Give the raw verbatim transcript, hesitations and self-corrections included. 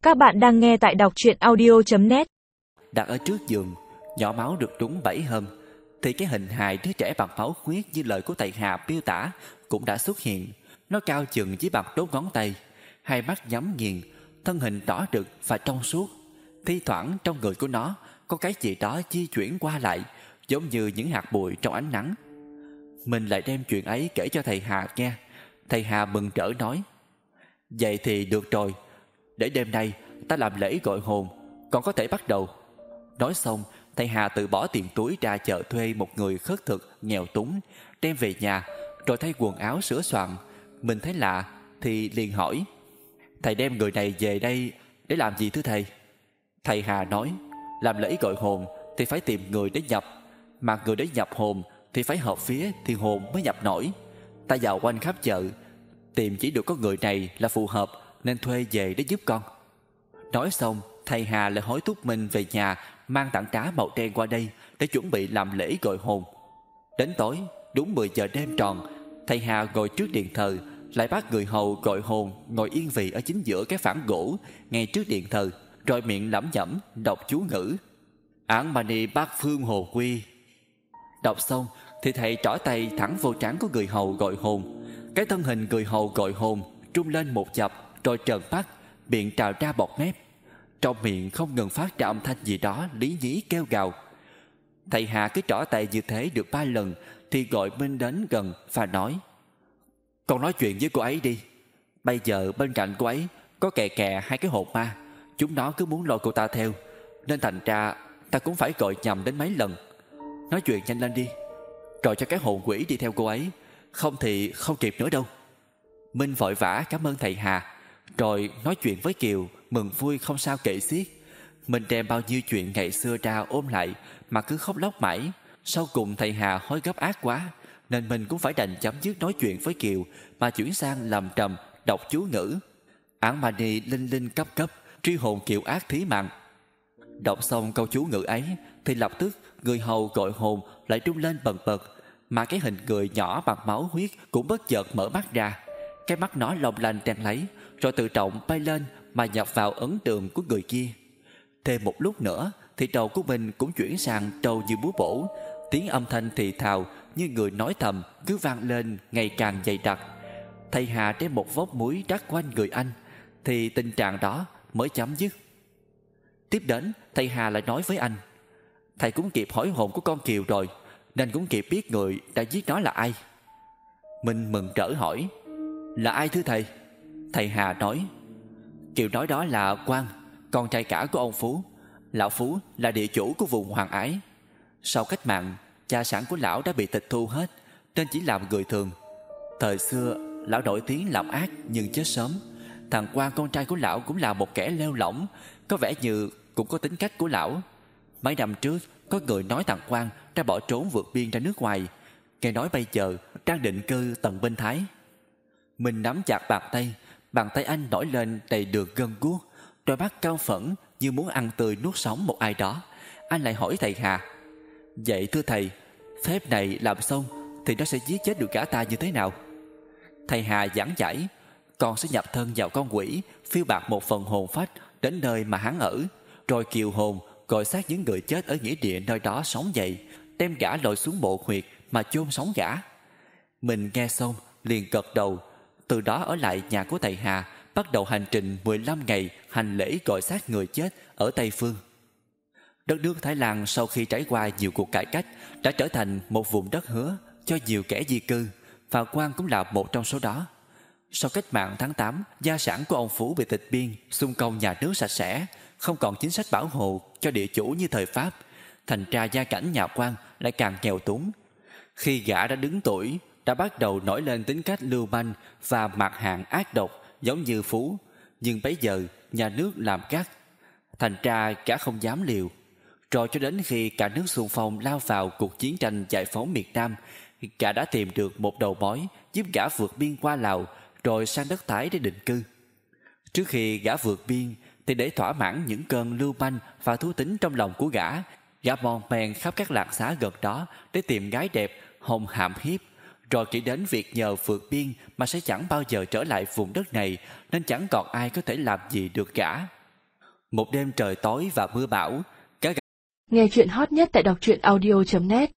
Các bạn đang nghe tại đọc truyện audio chấm net. Đặt ở trước giường, nhỏ máu được đúng bảy hôm, thì cái hình hài đứa trẻ bằng máu huyết như lời của thầy Hà miêu tả cũng đã xuất hiện. Nó cao chừng chỉ bằng đốt ngón tay, hai mắt nhắm nghiền, thân hình đỏ rực và trong suốt. Thi thoảng trong người của nó có cái gì đó di chuyển qua lại, giống như những hạt bụi trong ánh nắng. Mình lại đem chuyện ấy kể cho thầy Hà nghe. Thầy Hà mừng rỡ nói: "Vậy thì được rồi, để đêm nay ta làm lễ gọi hồn, còn có thể bắt đầu." Nói xong, thầy Hà tự bỏ tiền túi ra chợ thuê một người khất thực nghèo túng, đem về nhà rồi thay quần áo sửa soạn. Mình thấy lạ thì liền hỏi: "Thầy đem người này về đây để làm gì thưa thầy?" Thầy Hà nói: "Làm lễ gọi hồn thì phải tìm người để nhập, mà người để nhập hồn thì phải hợp phía thì hồn mới nhập nổi. Ta dạo quanh khắp chợ, tìm chỉ được có người này là phù hợp nên thuê về để giúp con." Nói xong, thầy Hà lại hối thúc mình về nhà mang tảng đá màu đen qua đây để chuẩn bị làm lễ gọi hồn. Đến tối, đúng mười giờ đêm tròn, thầy Hà ngồi trước điện thờ, lại bắt người hầu gọi hồn ngồi yên vị ở chính giữa cái phản gỗ ngay trước điện thờ, rồi miệng lẩm nhẩm đọc chú ngữ: "Ảng mani bát phương hồ quy." Đọc xong thì thầy trỏ tay thẳng vô trán của người hầu gọi hồn. Cái thân hình người hầu gọi hồn trung lên một chập, rồi trợn mắt, miệng trào ra bọt mép, trong miệng không ngừng phát ra âm thanh gì đó lý nhí kêu gào. Thầy Hà cứ trỏ tay như thế được ba lần thì gọi Minh đến gần và nói: "Con nói chuyện với cô ấy đi. Bây giờ bên cạnh cô ấy có kè kè hai cái hồn ma, chúng nó cứ muốn lôi cô ta theo, nên thành ra ta cũng phải gọi nhầm đến mấy lần. Nói chuyện nhanh lên đi, rồi cho cái hồn quỷ đi theo cô ấy, không thì không kịp nữa đâu." Minh vội vã cảm ơn thầy Hà, rồi nói chuyện với Kiều mừng vui không sao kể xiết. Mình đem bao nhiêu chuyện ngày xưa ra ôm lại mà cứ khóc lóc mãi. Sau cùng thầy Hà hối gấp ác quá, nên mình cũng phải đành chấm dứt nói chuyện với Kiều mà chuyển sang lầm trầm đọc chú ngữ: "Ảng mani linh linh cấp cấp, truy hồn Kiều ác thí mạng." Đọc xong câu chú ngữ ấy thì lập tức người hầu gọi hồn lại rung lên bần bật, mà cái hình người nhỏ bằng máu huyết cũng bất chợt mở mắt ra. Cái mắt nó long lanh đen lấy, rồi tự động bay lên mà nhập vào ấn tượng của người kia. Thêm một lúc nữa thì đầu của mình cũng chuyển sang trâu như búa bổ. Tiếng âm thanh thì thào như người nói thầm cứ vang lên ngày càng dày đặc. Thầy Hà đem một vốc muối đắp quanh người anh thì tình trạng đó mới chấm dứt. Tiếp đến thầy Hà lại nói với anh: "Thầy cũng kịp hỏi hồn của con Kiều rồi, nên cũng kịp biết người đã giết nó là ai." Mình mừng rỡ hỏi: "Là ai thưa thầy?" Thầy Hà nói: "Kiều nói đó là Quang, con trai cả của ông Phú. Lão Phú là địa chủ của vùng Hoàng Ái. Sau cách mạng, gia sản của lão đã bị tịch thu hết, nên chỉ làm người thường. Thời xưa lão nổi tiếng làm ác nhưng chết sớm. Thằng Quang con trai của lão cũng là một kẻ lêu lỏng, có vẻ như cũng có tính cách của lão. Mấy năm trước có người nói thằng Quang đã bỏ trốn vượt biên ra nước ngoài, nghe nói bây giờ đang định cư tận bên Thái." Mình nắm chặt bàn tay, bàn tay anh nổi lên đầy đường gân guốc, đôi mắt cau phẫn như muốn ăn tươi nuốt sống một ai đó. Anh lại hỏi thầy Hà: "Vậy thưa thầy, phép này làm xong thì nó sẽ giết chết được cả ta như thế nào?" Thầy Hà giảng giải: "Con sẽ nhập thân vào con quỷ, phiêu bạt một phần hồn phách đến nơi mà hắn ở, rồi kiều hồn gọi xác những người chết ở nghĩa địa nơi đó sống dậy, đem gã lội xuống mộ huyệt mà chôn sống gã." Mình nghe xong liền gật đầu. Từ đó ở lại nhà của thầy Hà, bắt đầu hành trình mười lăm ngày hành lễ gọi xác người chết ở Tây Phương. Đất nước Thái Lan sau khi trải qua nhiều cuộc cải cách đã trở thành một vùng đất hứa cho nhiều kẻ di cư, và Quang cũng là một trong số đó. Sau cách mạng tháng tám, gia sản của ông Phú bị tịch biên, xung công nhà nước sạch sẽ, không còn chính sách bảo hộ cho địa chủ như thời Pháp. Thành ra gia cảnh nhà Quang lại càng nghèo túng. Khi gã đã đứng tuổi, đã bắt đầu nổi lên tính cách lưu manh và mặt hàng ác độc giống như Phú. Nhưng bấy giờ nhà nước làm cắt, thành ra gã không dám liều. Rồi cho đến khi cả nước xung phong lao vào cuộc chiến tranh giải phóng miền Nam, gã đã tìm được một đầu mối giúp gã vượt biên qua Lào rồi sang đất Thái để định cư. Trước khi gã vượt biên thì để thỏa mãn những cơn lưu manh và thú tính trong lòng của gã, gã mon men khắp các làng xã gần đó để tìm gái đẹp hồng hàm hiếp, rồi nghĩ đến việc nhờ vượt biên mà sẽ chẳng bao giờ trở lại vùng đất này, nên chẳng còn ai có thể làm gì được gã. Một đêm trời tối và mưa bão, cá Nghe chuyện hot nhất tại đọc truyện audio chấm net